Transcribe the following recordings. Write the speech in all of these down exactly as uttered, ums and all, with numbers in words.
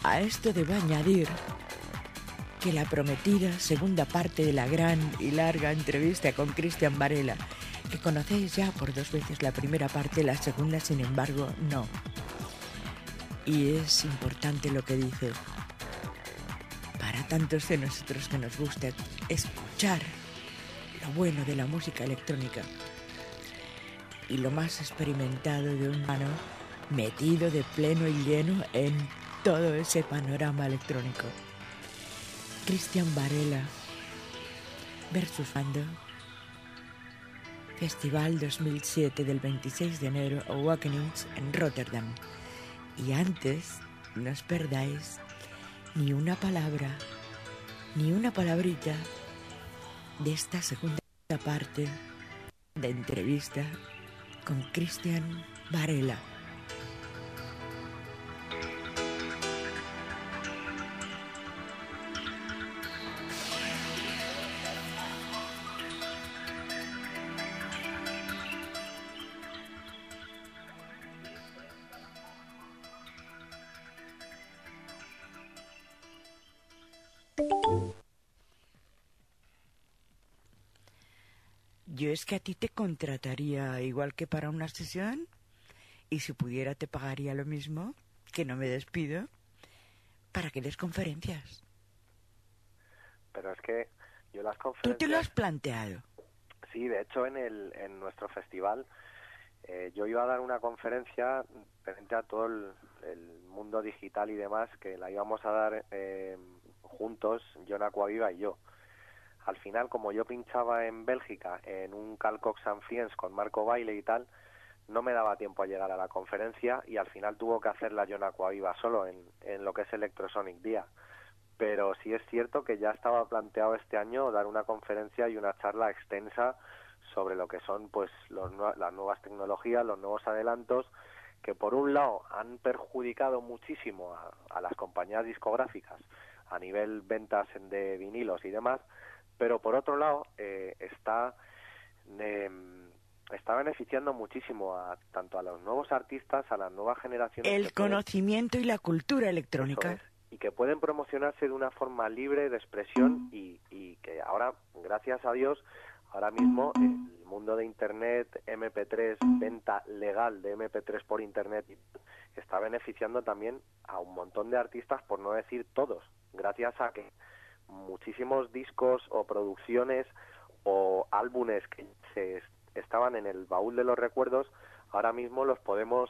A esto debo añadir que la prometida segunda parte de la gran y larga entrevista con Cristian Varela, que conocéis ya por dos veces la primera parte, la segunda, sin embargo, no. Y es importante lo que dice. Para tantos de nosotros que nos gusta escuchar lo bueno de la música electrónica y lo más experimentado de un humano metido de pleno y lleno en todo ese panorama electrónico. Cristian Varela versus Mando, Festival dos mil siete del veintiséis de enero, Awakenings en Rotterdam. Y antes, no os perdáis ni una palabra, ni una palabrita de esta segunda parte de entrevista con Cristian Varela. Yo es que a ti te contrataría igual que para una sesión, y si pudiera te pagaría lo mismo, que no me despido, para que des conferencias. Pero es que yo las conferencias... ¿Tú te lo has planteado? Sí, de hecho en el en nuestro festival eh, yo iba a dar una conferencia frente a todo el, el mundo digital y demás, que la íbamos a dar eh, juntos, Jon Aquaviva y yo. Al final, como yo pinchaba en Bélgica en un Carl Cox and Friends con Marco Baile y tal, no me daba tiempo a llegar a la conferencia y al final tuvo que hacerla Jon Aquaviva solo en, en lo que es Electrosonic Día. Pero sí es cierto que ya estaba planteado este año dar una conferencia y una charla extensa sobre lo que son pues los, las nuevas tecnologías, los nuevos adelantos, que por un lado han perjudicado muchísimo a, a las compañías discográficas a nivel ventas de vinilos y demás, pero por otro lado eh, está eh, está beneficiando muchísimo a tanto a los nuevos artistas, a las nuevas generaciones. El conocimiento pueden, y la cultura electrónica. Es, y que pueden promocionarse de una forma libre de expresión y, y que ahora, gracias a Dios, ahora mismo el mundo de Internet, eme pe tres, venta legal de eme pe tres por Internet, está beneficiando también a un montón de artistas, por no decir todos, gracias a que muchísimos discos o producciones o álbumes que se estaban en el baúl de los recuerdos, ahora mismo los podemos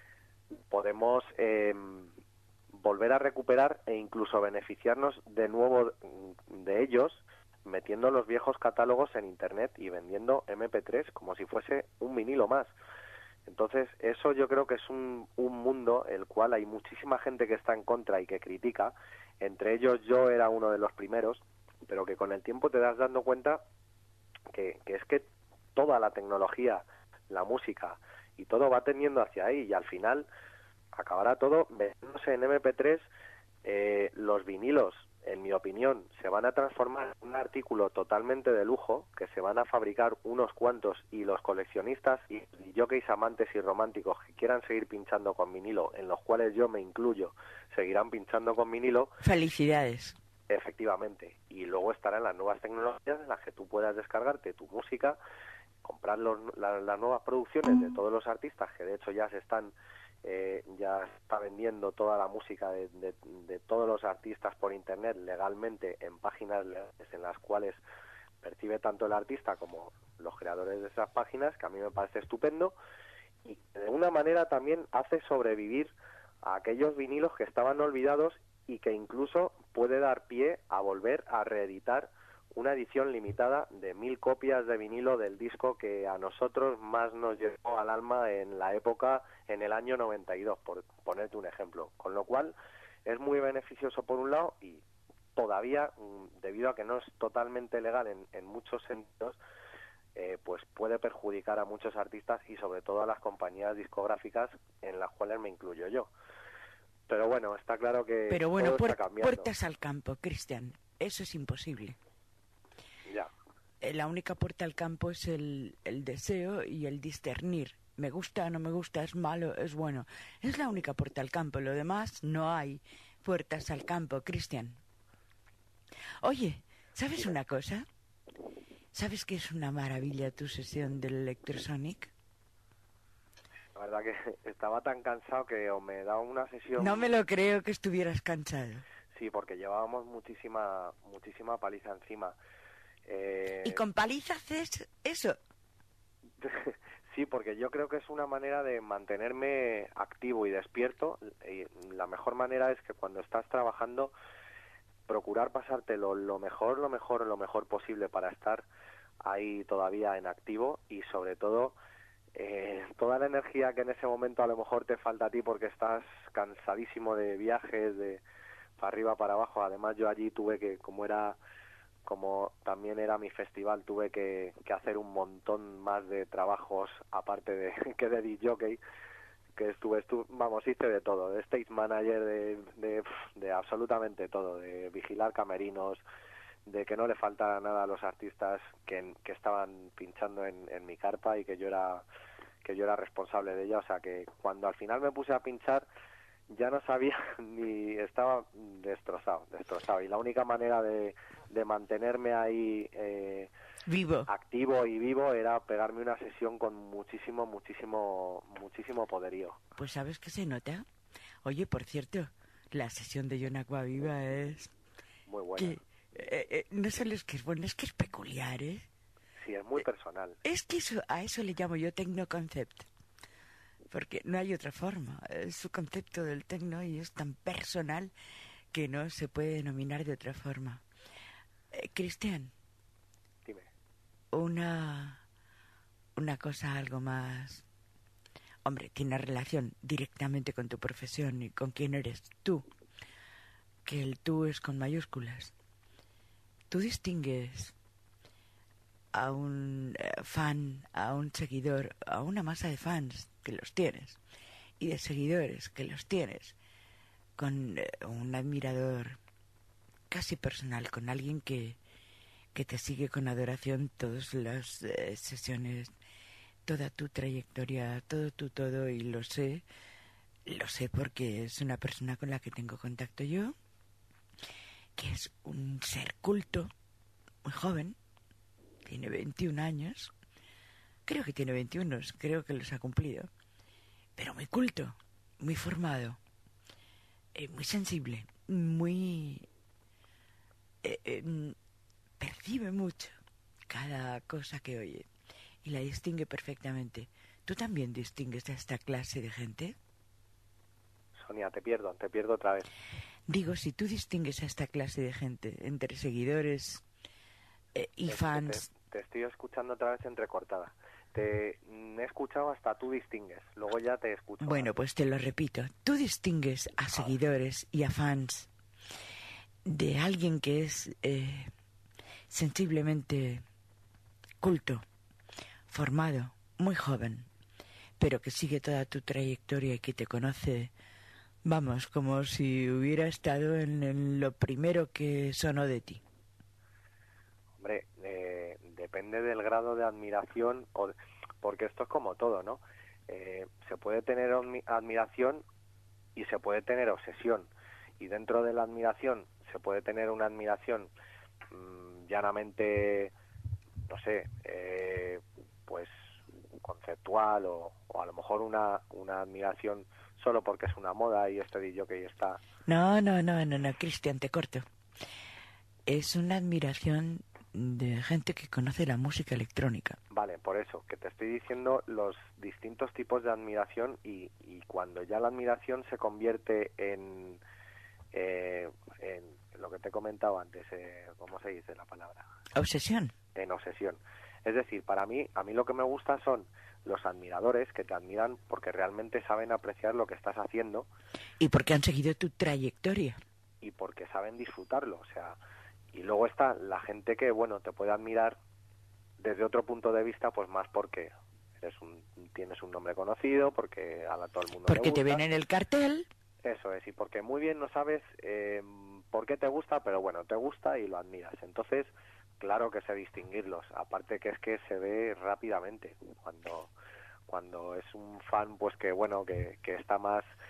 podemos eh, volver a recuperar e incluso beneficiarnos de nuevo de ellos, metiendo los viejos catálogos en Internet y vendiendo eme pe tres como si fuese un vinilo más. Entonces, eso yo creo que es un, un mundo el cual hay muchísima gente que está en contra y que critica. Entre ellos yo era uno de los primeros, pero que con el tiempo te das dando cuenta que, que es que toda la tecnología, la música y todo va tendiendo hacia ahí y al final acabará todo vendiéndose en eme pe tres. Eh, los vinilos, en mi opinión, se van a transformar en un artículo totalmente de lujo, que se van a fabricar unos cuantos y los coleccionistas y, y jockeys amantes y románticos que quieran seguir pinchando con vinilo, en los cuales yo me incluyo, seguirán pinchando con vinilo. Felicidades. Efectivamente. Y luego estarán las nuevas tecnologías en las que tú puedas descargarte tu música, comprar los, la, las nuevas producciones de todos los artistas, que de hecho ya se están Eh, ya está vendiendo toda la música de, de, de todos los artistas por Internet legalmente en páginas legales en las cuales percibe tanto el artista como los creadores de esas páginas, que a mí me parece estupendo y de una manera también hace sobrevivir a aquellos vinilos que estaban olvidados y que incluso puede dar pie a volver a reeditar una edición limitada de mil copias de vinilo del disco que a nosotros más nos llegó al alma en la época, en el año noventa y dos, por ponerte un ejemplo. Con lo cual, es muy beneficioso por un lado y todavía, debido a que no es totalmente legal en, en muchos sentidos, eh, pues puede perjudicar a muchos artistas y sobre todo a las compañías discográficas en las cuales me incluyo yo. Pero bueno, está claro que Pero bueno, todo está puer- cambiando. puertas al campo, Cristian, eso es imposible. Ya. La única puerta al campo es el, el deseo y el discernir. Me gusta, no me gusta, es malo, es bueno. Es la única puerta al campo. Lo demás no hay puertas al campo, Cristian. Oye, ¿sabes una cosa? ¿Sabes que es una maravilla tu sesión del Electrosonic? La verdad que estaba tan cansado que o me daba una sesión... No me lo creo que estuvieras cansado. Sí, porque llevábamos muchísima muchísima paliza encima. Eh... ¿Y con paliza haces eso? Sí, porque yo creo que es una manera de mantenerme activo y despierto. Y la mejor manera es que cuando estás trabajando, procurar pasártelo lo mejor, lo mejor, lo mejor posible para estar ahí todavía en activo y sobre todo eh, toda la energía que en ese momento a lo mejor te falta a ti porque estás cansadísimo de viajes, de para arriba, para abajo. Además yo allí tuve que, como era... como también era mi festival, tuve que, que hacer un montón más de trabajos aparte de que de D J, que estuve, estuve, vamos, hice de todo, de stage manager, de, de, de absolutamente todo, de vigilar camerinos, de que no le faltara nada a los artistas que, que estaban pinchando en, en mi carpa y que yo era que yo era responsable de ella. O sea que cuando al final me puse a pinchar ya no sabía ni estaba destrozado, destrozado y la única manera de, de mantenerme ahí eh, vivo, activo y vivo era pegarme una sesión con muchísimo, muchísimo, muchísimo poderío. Pues sabes que se nota. Oye, por cierto, la sesión de John Acquaviva es muy buena. Que, eh, eh, no solo es que es bueno, es que es peculiar, ¿eh? Sí, es muy personal. Es que eso, a eso le llamo yo tecnoconcept. Porque no hay otra forma. Es su concepto del tecno y es tan personal que no se puede denominar de otra forma. Eh, Cristian. Dime. Una, una cosa algo más... Hombre, tiene relación directamente con tu profesión y con quién eres tú. Que el tú es con mayúsculas. Tú distingues a un fan, a un seguidor, a una masa de fans que los tienes y de seguidores que los tienes, con un admirador casi personal, con alguien que, que te sigue con adoración todas las eh, sesiones, toda tu trayectoria, todo tu todo, y lo sé, lo sé porque es una persona con la que tengo contacto yo, que es un ser culto, muy joven, tiene veintiún años, creo que tiene veintiuno, creo que los ha cumplido, pero muy culto, muy formado, eh, muy sensible, muy... Eh, eh, percibe mucho cada cosa que oye y la distingue perfectamente. ¿Tú también distingues a esta clase de gente? Sonia, te pierdo, te pierdo otra vez. Digo, si tú distingues a esta clase de gente entre seguidores eh, y es fans... Te, te estoy escuchando otra vez entrecortada. Te he escuchado hasta tú distingues, luego ya te escucho. Bueno, más. Pues te lo repito. Tú distingues a seguidores y a fans de alguien que es eh, sensiblemente culto, formado, muy joven, pero que sigue toda tu trayectoria y que te conoce, vamos, como si hubiera estado en, en lo primero que sonó de ti. Hombre, eh, depende del grado de admiración, o de, porque esto es como todo, ¿no? Eh, se puede tener admiración y se puede tener obsesión, y dentro de la admiración se puede tener una admiración mmm, llanamente, no sé, eh, pues conceptual, o, o a lo mejor una, una admiración solo porque es una moda y este D J está... No, no, no, no, no, Cristian, te corto. Es una admiración de gente que conoce la música electrónica. Vale, por eso, que te estoy diciendo los distintos tipos de admiración, y, y cuando ya la admiración se convierte en, eh, en lo que te he comentado antes, eh, ¿cómo se dice la palabra? Obsesión. En obsesión. Es decir, para mí, a mí lo que me gusta son los admiradores que te admiran porque realmente saben apreciar lo que estás haciendo. Y porque han seguido tu trayectoria. Y porque saben disfrutarlo, o sea... Y luego está la gente que, bueno, te puede admirar desde otro punto de vista, pues más porque eres un, tienes un nombre conocido, porque a la, todo el mundo porque le gusta. Te ven en el cartel. Eso es, y porque muy bien no sabes eh, por qué te gusta, pero bueno, te gusta y lo admiras. Entonces, claro que sé distinguirlos. Aparte que es que se ve rápidamente cuando cuando es un fan, pues que, bueno, que, que está más...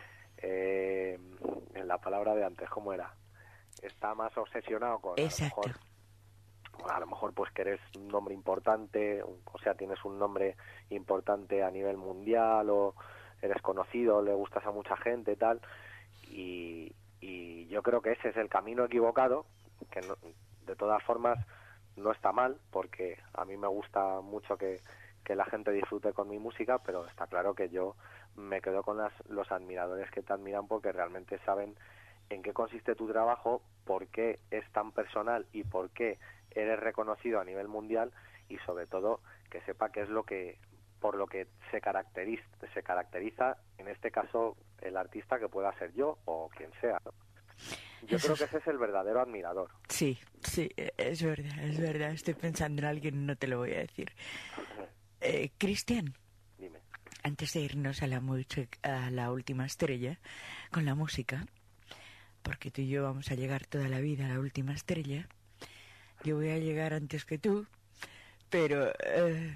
eh, en la palabra de antes, ¿cómo era? Está más obsesionado con, Exacto. a lo mejor, a lo mejor pues que eres un nombre importante, o sea, tienes un nombre importante a nivel mundial, o eres conocido, le gustas a mucha gente y tal, y, y yo creo que ese es el camino equivocado, que no, de todas formas no está mal, porque a mí me gusta mucho que, que la gente disfrute con mi música, pero está claro que yo me quedo con las, los admiradores que te admiran porque realmente saben en qué consiste tu trabajo, por qué es tan personal y por qué eres reconocido a nivel mundial, y sobre todo que sepa qué es lo que por lo que se caracteriza, se caracteriza en este caso el artista, que pueda ser yo o quien sea, ¿no? Yo Eso creo que es- ese es el verdadero admirador. Sí, sí, es verdad, es verdad. Estoy pensando en alguien, no te lo voy a decir. Eh, Cristian, Dime. antes de irnos a la, mu- a la última estrella con la música, porque tú y yo vamos a llegar toda la vida a la última estrella, yo voy a llegar antes que tú, pero eh,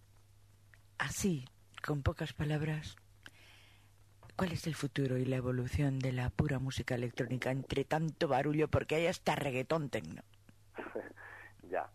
así, con pocas palabras, ¿cuál es el futuro y la evolución de la pura música electrónica entre tanto barullo? Porque hay hasta reggaetón tecno. Ya.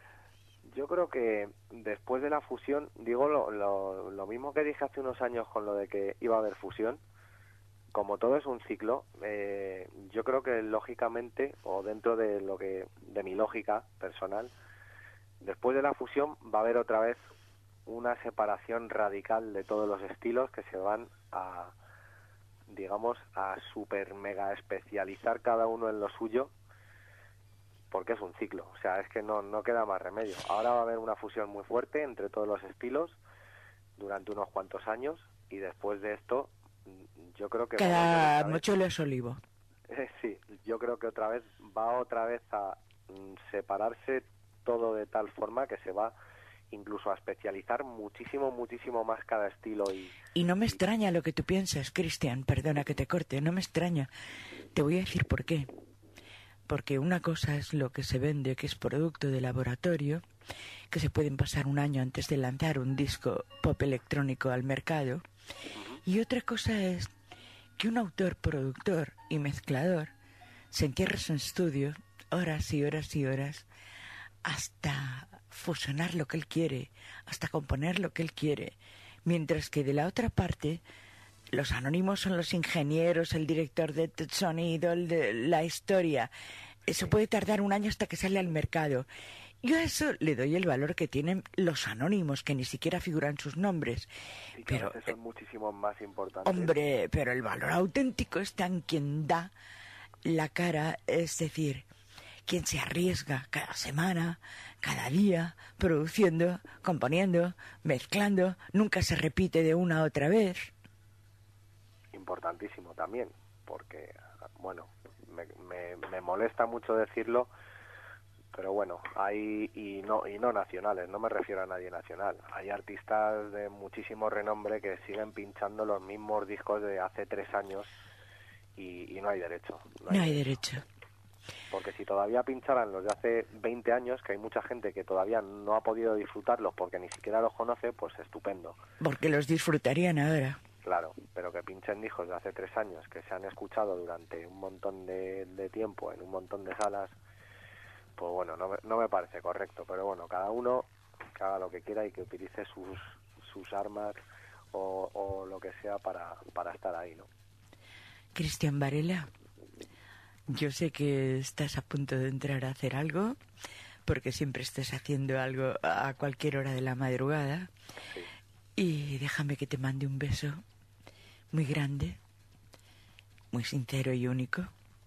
Yo creo que después de la fusión, digo lo, lo, lo mismo que dije hace unos años con lo de que iba a haber fusión, como todo es un ciclo, eh, yo creo que lógicamente, o dentro de lo que de mi lógica personal, después de la fusión va a haber otra vez una separación radical de todos los estilos que se van a, digamos, a super mega especializar cada uno en lo suyo, porque es un ciclo, o sea, es que no, no queda más remedio. Ahora va a haber una fusión muy fuerte entre todos los estilos durante unos cuantos años, y después de esto yo creo que va a volver Cada otra vez. mochuelo es olivo. Sí, yo creo que otra vez va otra vez a mm, separarse todo de tal forma que se va incluso a especializar muchísimo, muchísimo más cada estilo. Y, Y no me y extraña lo que tú piensas, Cristian, perdona que te corte, no me extraña. Te voy a decir por qué. Porque una cosa es lo que se vende, que es producto de laboratorio, que se pueden pasar un año antes de lanzar un disco pop electrónico al mercado, ujú, y otra cosa es que un autor, productor y mezclador se encierra en su estudio horas y horas y horas hasta fusionar lo que él quiere, hasta componer lo que él quiere, mientras que de la otra parte los anónimos son los ingenieros, el director de sonido, el de la historia. Eso puede tardar un año hasta que sale al mercado. Yo a eso le doy el valor que tienen los anónimos, que ni siquiera figuran sus nombres. y que Pero, a veces son muchísimo más importantes. hombre, pero el valor auténtico está en quien da la cara, es decir, quien se arriesga cada semana, cada día, produciendo, componiendo, mezclando, nunca se repite de una a otra vez. Importantísimo también, porque, bueno, me, me, me molesta mucho decirlo, pero bueno, hay, y no y no nacionales, no me refiero a nadie nacional, hay artistas de muchísimo renombre que siguen pinchando los mismos discos de hace tres años y, y no hay derecho. No hay, No hay derecho. derecho. Porque si todavía pincharan los de hace veinte años, que hay mucha gente que todavía no ha podido disfrutarlos porque ni siquiera los conoce, pues estupendo. Porque los disfrutarían ahora. Claro, pero que pinchen discos de hace tres años que se han escuchado durante un montón de, de tiempo en un montón de salas, pues bueno, no me, no me parece correcto. Pero bueno, cada uno que haga lo que quiera y que utilice sus, sus armas o, o lo que sea para, para estar ahí, ¿no? Cristian Varela, yo sé que estás a punto de entrar a hacer algo, porque siempre estás haciendo algo a cualquier hora de la madrugada. Sí. Y déjame que te mande un beso muy grande, muy sincero y único,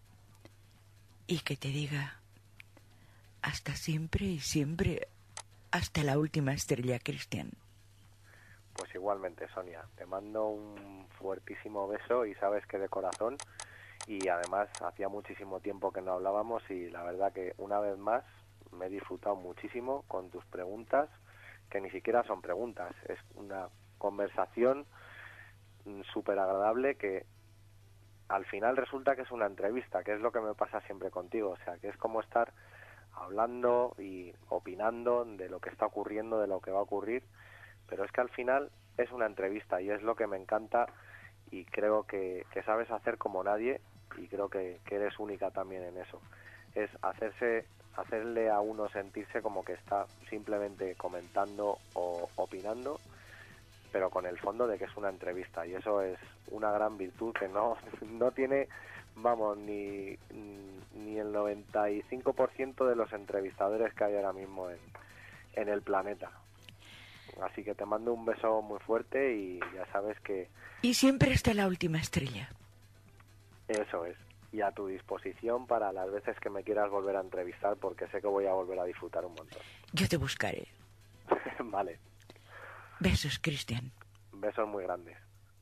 y que te diga hasta siempre y siempre, hasta la última estrella, Cristian. Pues igualmente, Sonia, te mando un fuertísimo beso y sabes que de corazón, y además hacía muchísimo tiempo que no hablábamos y la verdad que una vez más me he disfrutado muchísimo con tus preguntas, que ni siquiera son preguntas, es una conversación súper agradable que al final resulta que es una entrevista, que es lo que me pasa siempre contigo, o sea, que es como estar hablando y opinando de lo que está ocurriendo, de lo que va a ocurrir, pero es que al final es una entrevista y es lo que me encanta y creo que, que sabes hacer como nadie, y creo que, que eres única también en eso. Es hacerse, hacerle a uno sentirse como que está simplemente comentando o opinando, pero con el fondo de que es una entrevista, y eso es una gran virtud que no, no tiene, vamos, ni, ni el noventa y cinco por ciento de los entrevistadores que hay ahora mismo en, en el planeta. Así que te mando un beso muy fuerte y ya sabes que... Y siempre está la última estrella. Eso es. Y a tu disposición para las veces que me quieras volver a entrevistar, porque sé que voy a volver a disfrutar un montón. Yo te buscaré. Vale. Besos, Cristian. Besos muy grandes.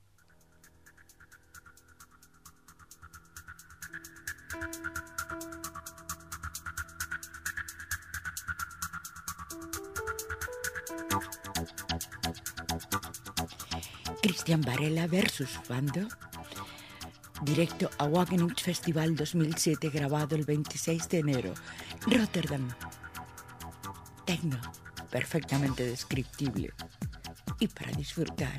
Cristian Varela versus Fando. Directo a Wageningen Festival dos mil siete, grabado el veintiséis de enero. Rotterdam. Tecno, perfectamente descriptible. Y para disfrutar.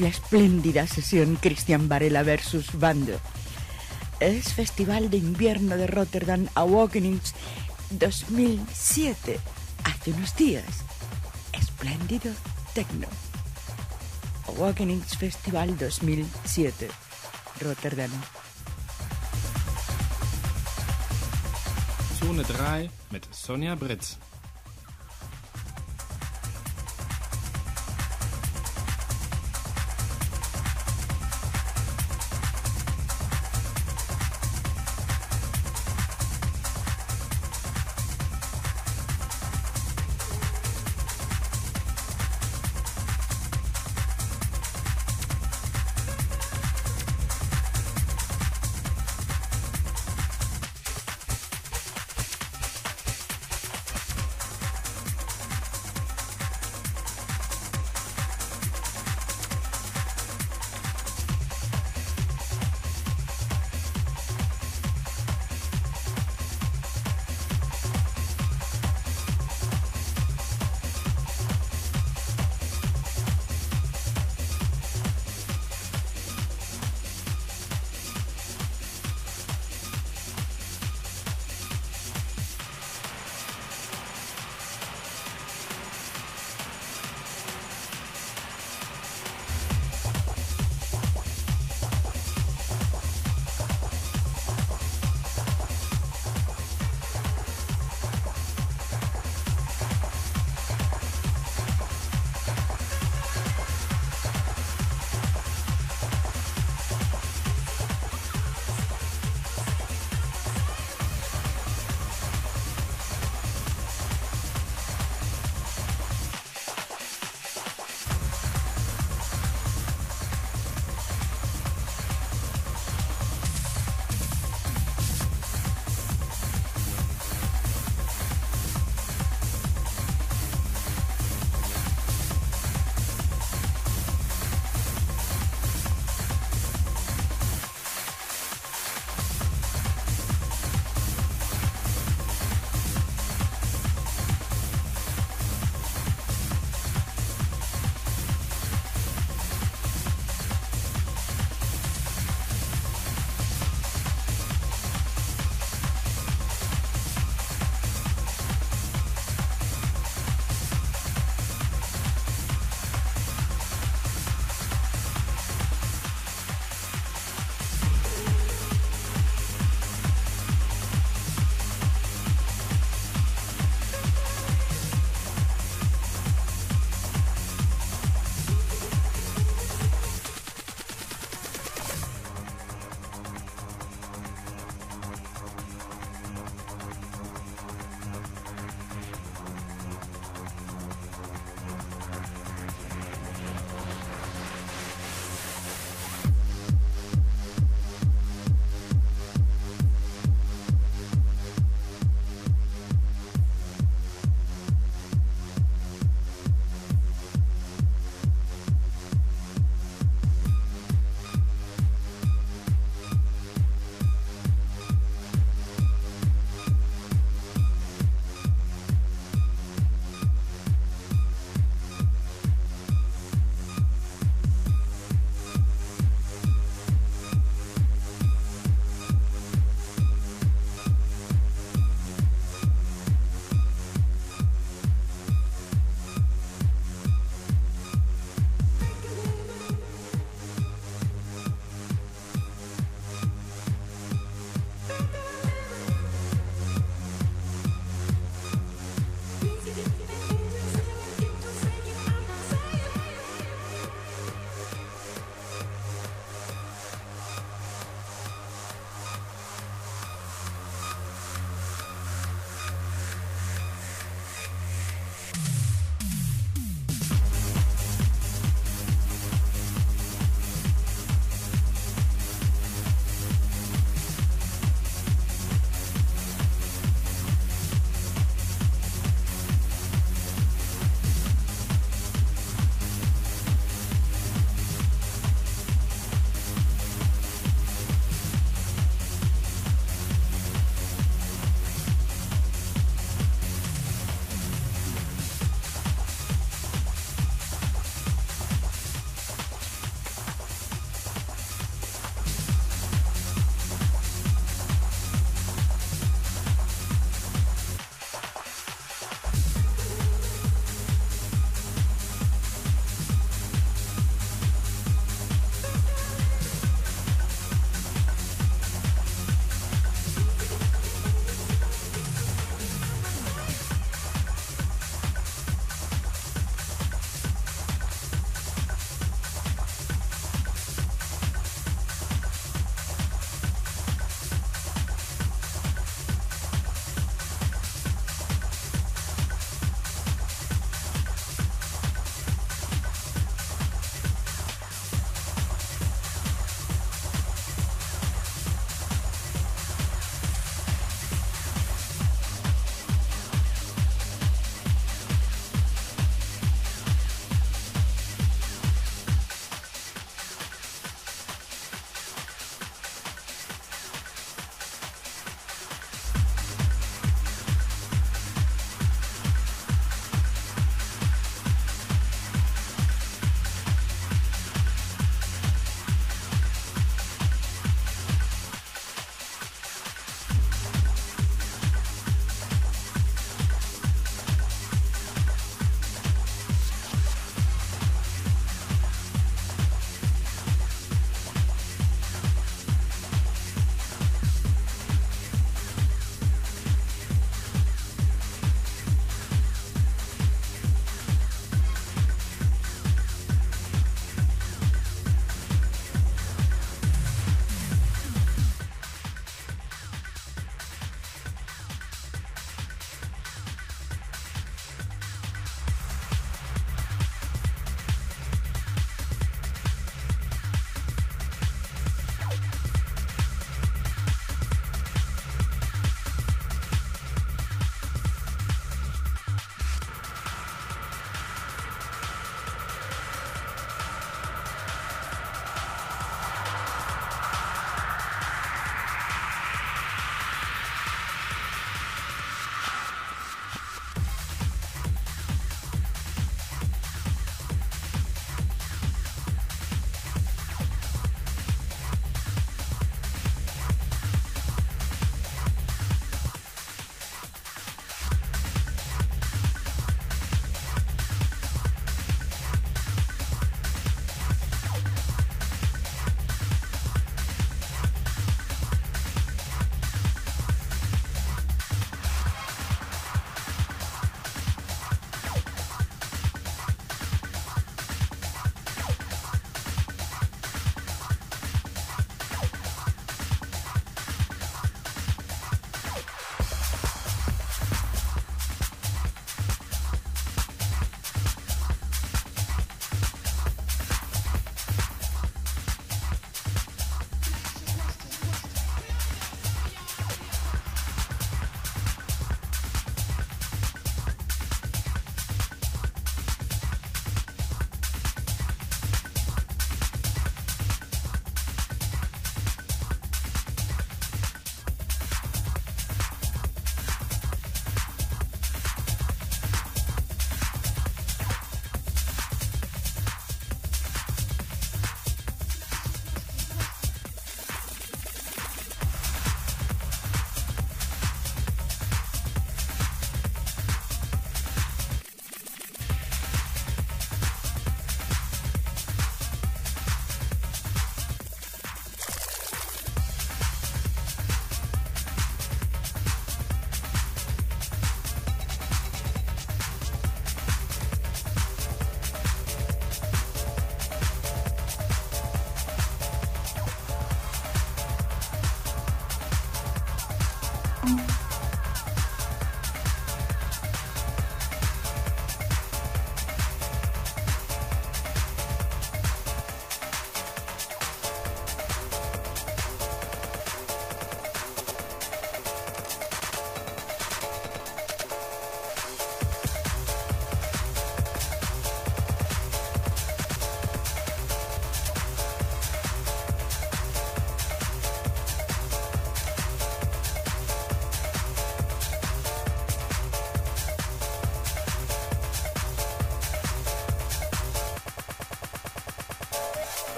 la espléndida sesión Cristian Varela versus Bando. Es Festival de Invierno de Rotterdam Awakenings dos mil siete, hace unos días. Espléndido Tecno. Awakenings Festival dos mil siete, Rotterdam. Zone drei mit Sonja Britz.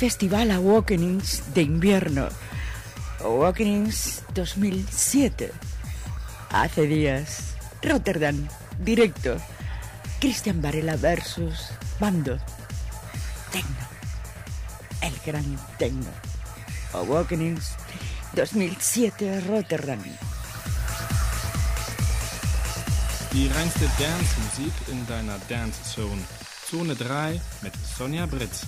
Festival Awakenings de invierno. Awakenings dos mil siete. Hace días. Rotterdam, directo. Cristian Varela versus Bando. Tecno. El gran Tecno. Awakenings dos mil siete, Rotterdam. Die reinste Dance-Musik in deiner Dance-Zone. Zone drei mit Sonja Britz.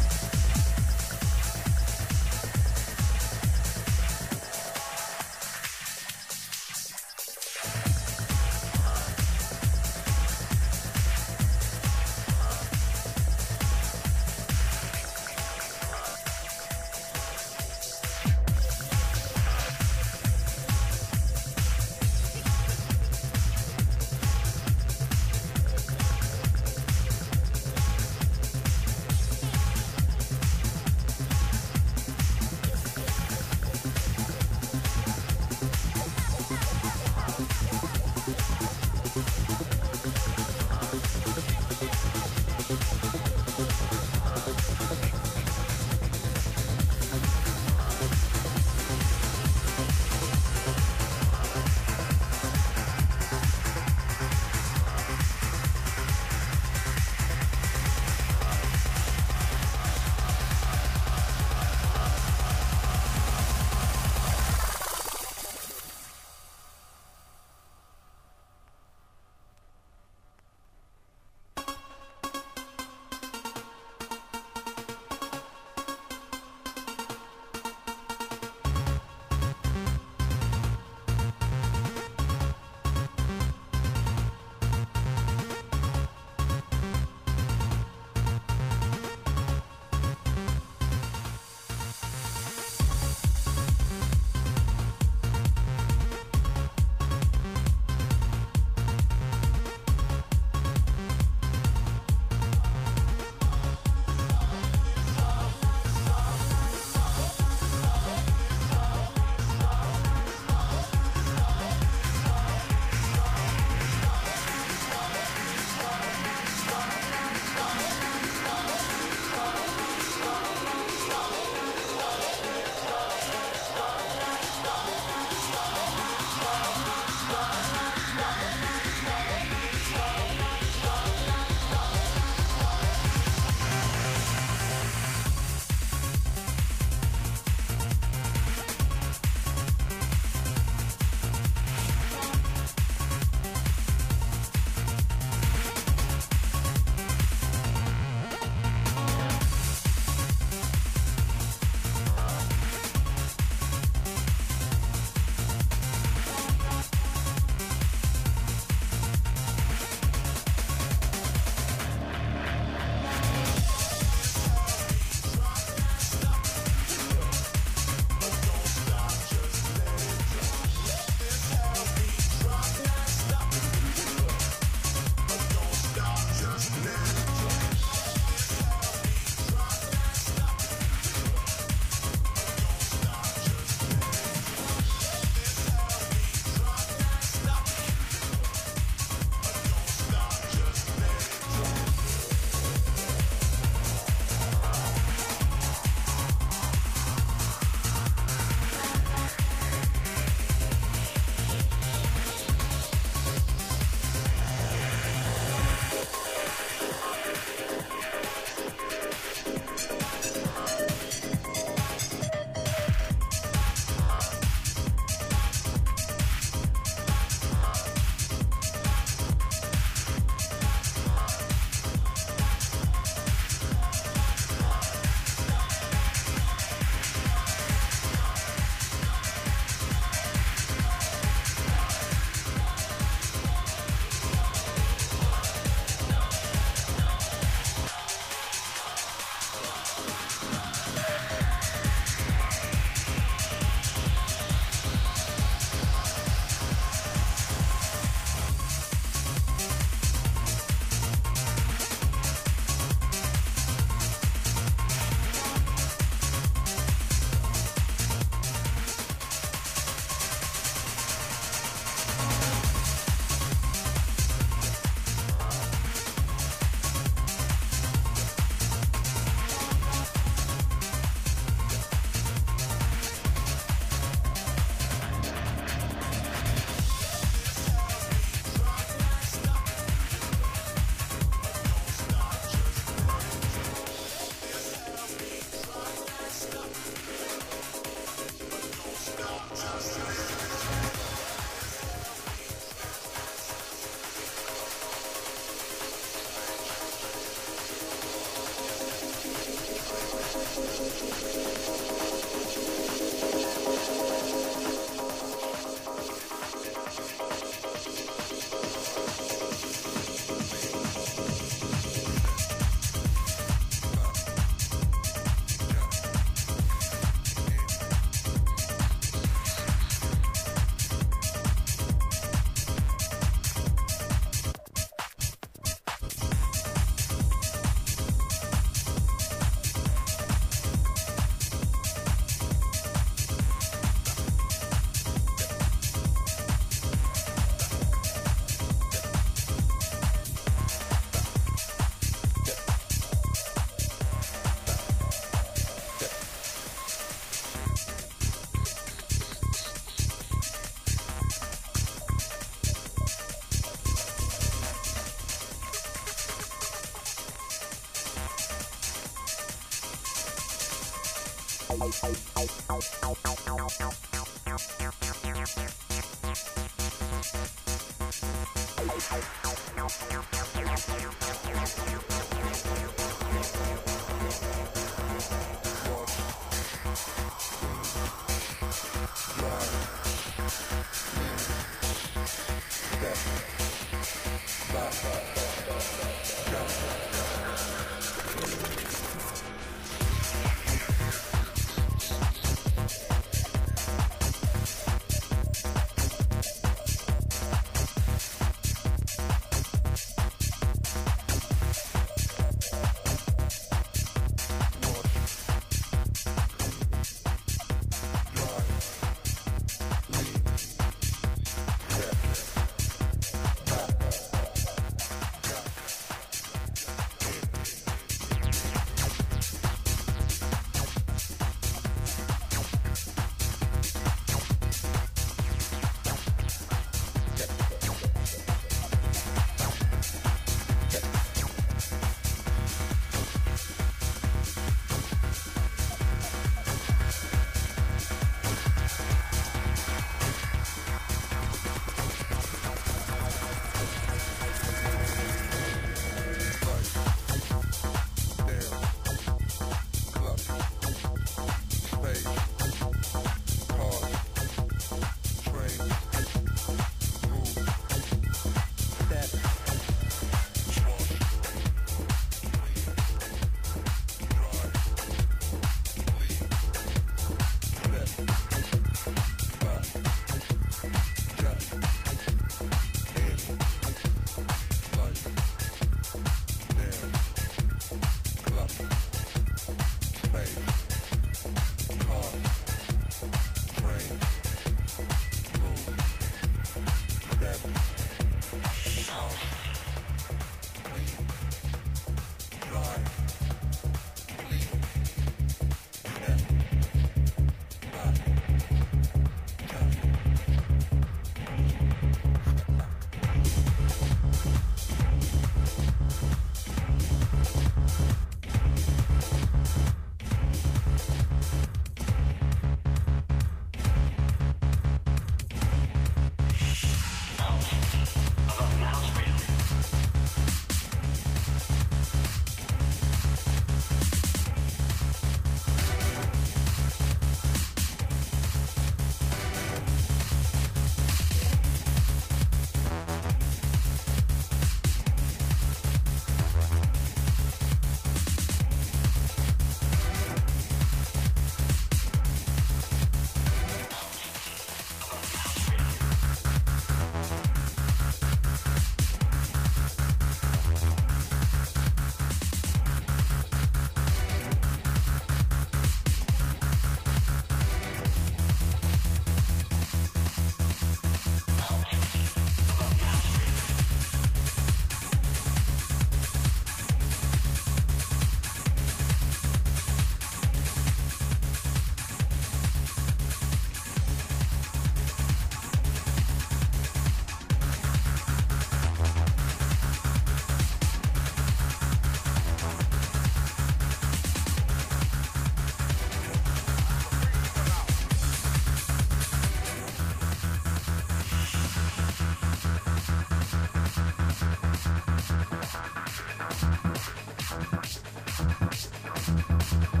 We'll be right back.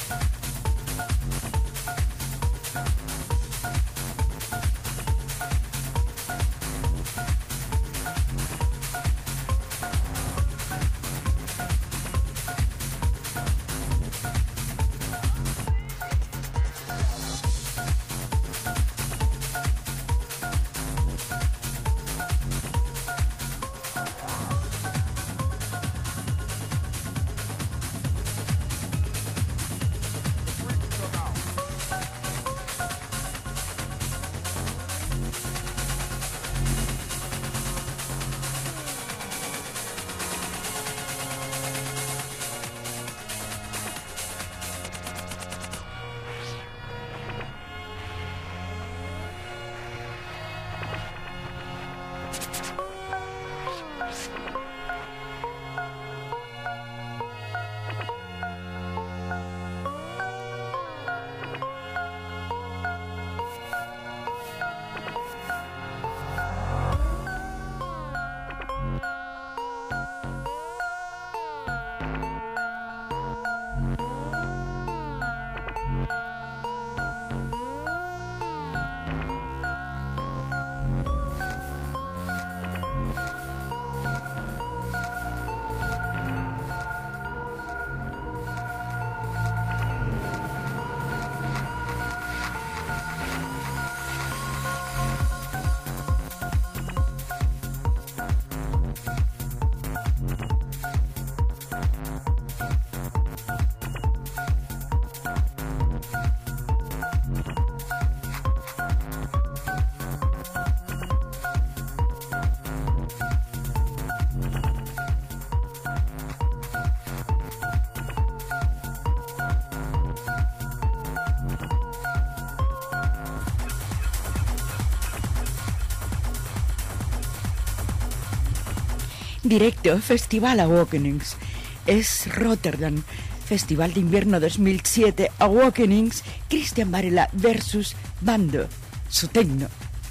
Directo, Festival Awakenings. Es Rotterdam, Festival de Invierno dos mil siete, Awakenings, Cristian Varela versus Bando, su tecno.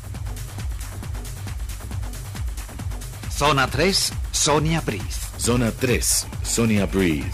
Zona tres, Sonia Breeze. Zona tres, Sonia Breeze.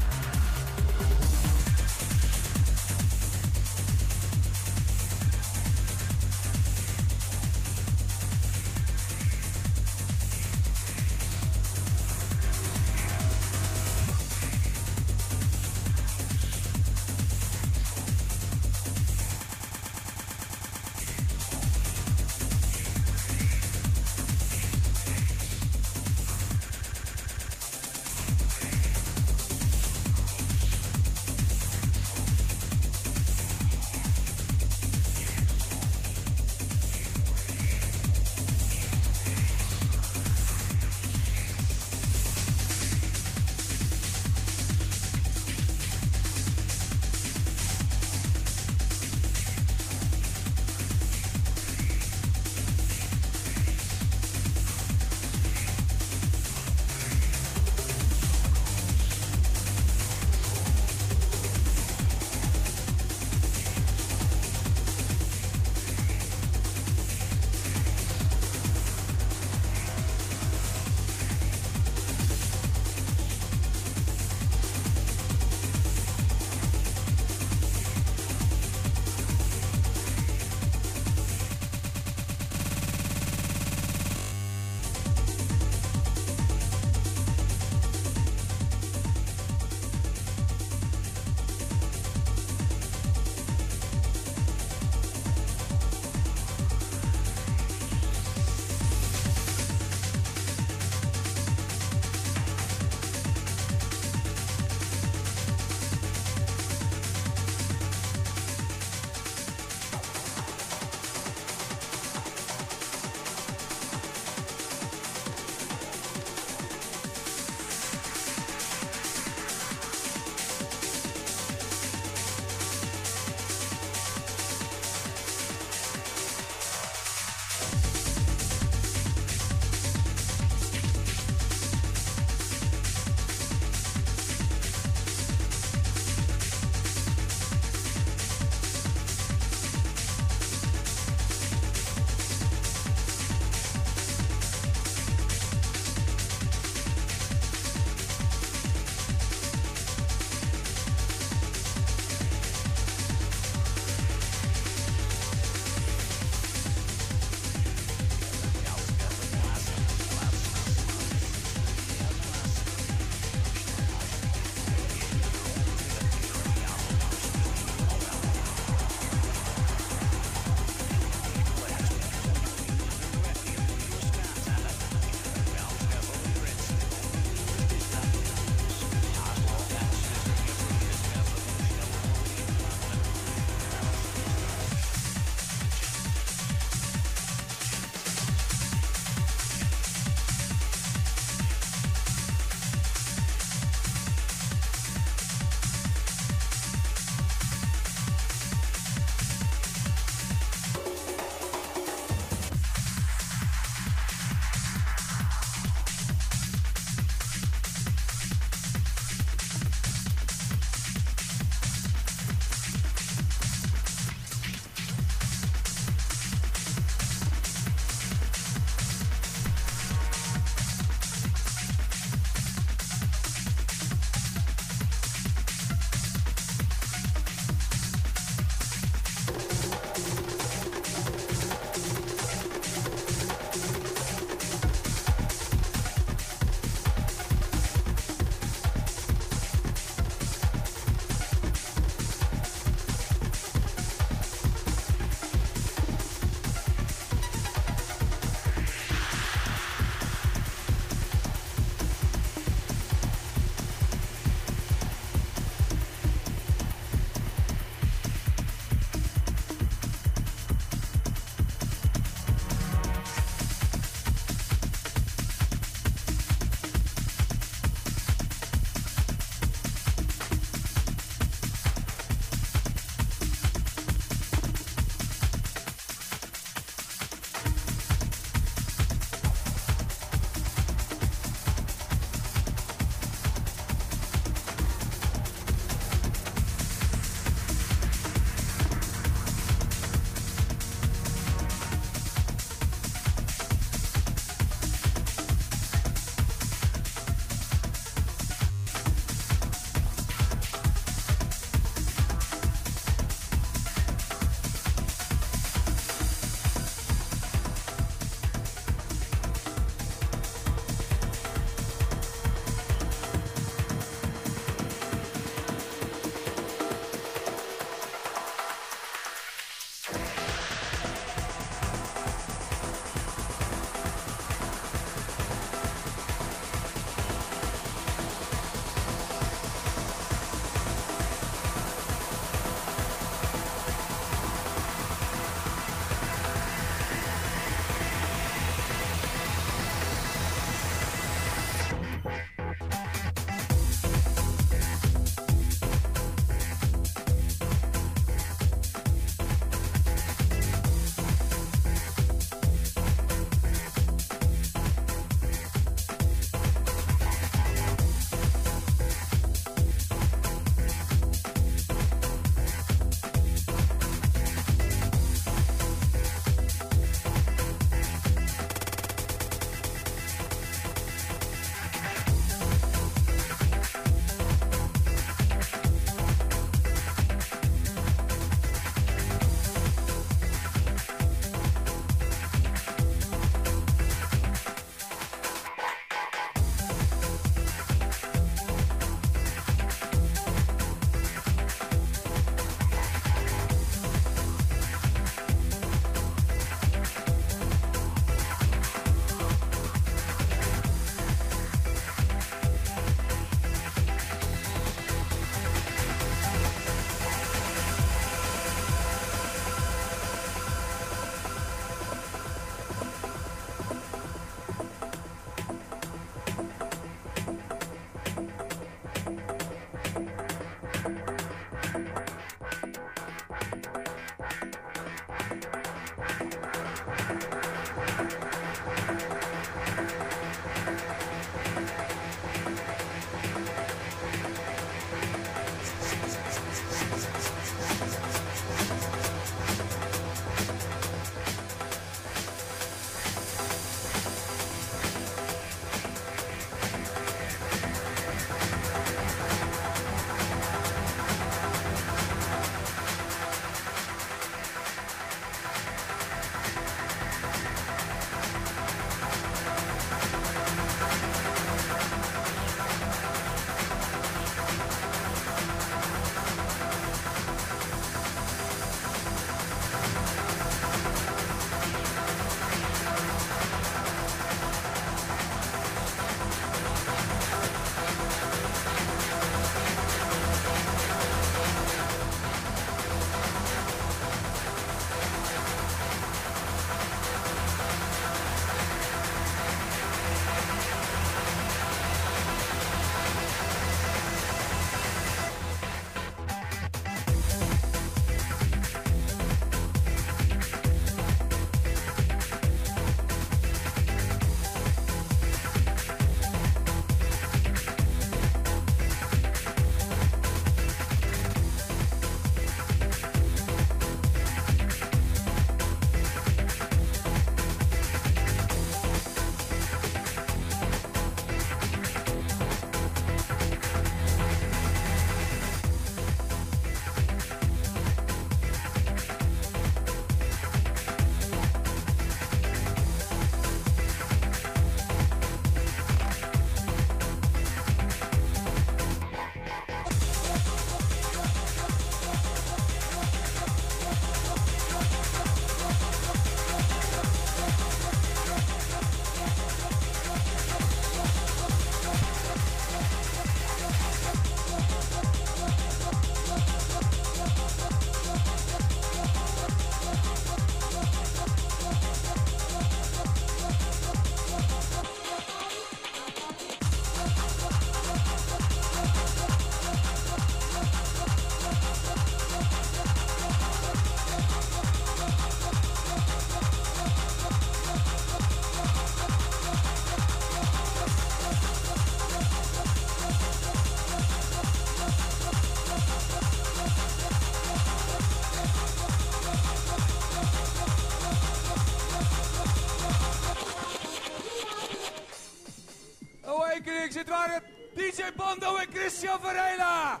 Openings, dit waren D J Bondo en Christian Varela.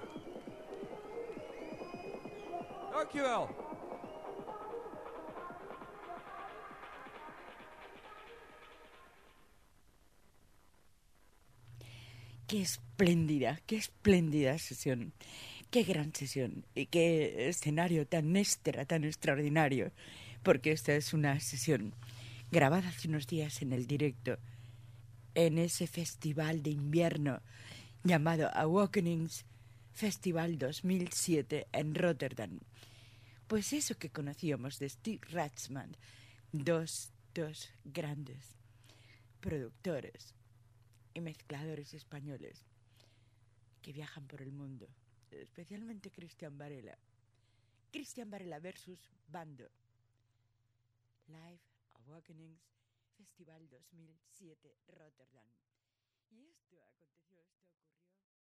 Dankjewel. Qué espléndida, qué espléndida sesión, qué gran sesión y qué escenario tan extra, tan extraordinario, porque esta es una sesión grabada hace unos días en el directo, en ese festival de invierno llamado Awakenings Festival dos mil siete en Rotterdam. Pues eso que conocíamos de Steve Ratzman, dos, dos grandes productores y mezcladores españoles que viajan por el mundo, especialmente Cristian Varela. Cristian Varela versus Bando. Live Awakenings Festival dos mil siete Rotterdam. Y esto aconteció, esto ocurrió...